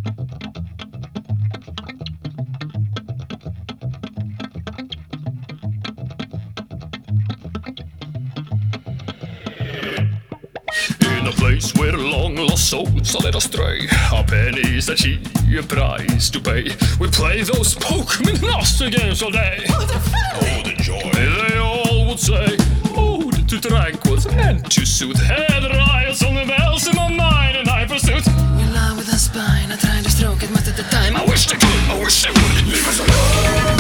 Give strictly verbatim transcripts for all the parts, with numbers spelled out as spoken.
In a place where long lost souls are led astray, our pennies that she a price to pay. We play those Pokemon Master games all day. Oh, the fun! Oh, the joy! They all would say, ode to tranquil and to soothe. Head riles on the bells in my mind, and I pursuit. In love with a spine, I try to stroke it most of the time. I wish they could, I wish they would leave us alone.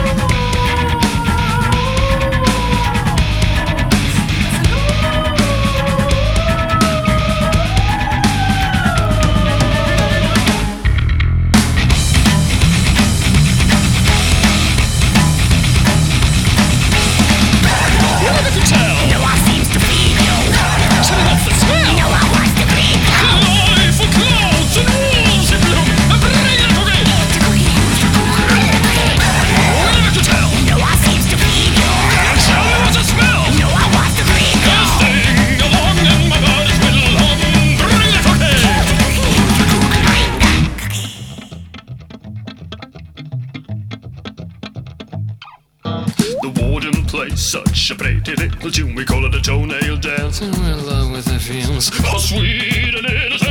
The warden plays such a pretty little tune. We call it a toenail dance. I'm in love with the fumes. How sweet it is.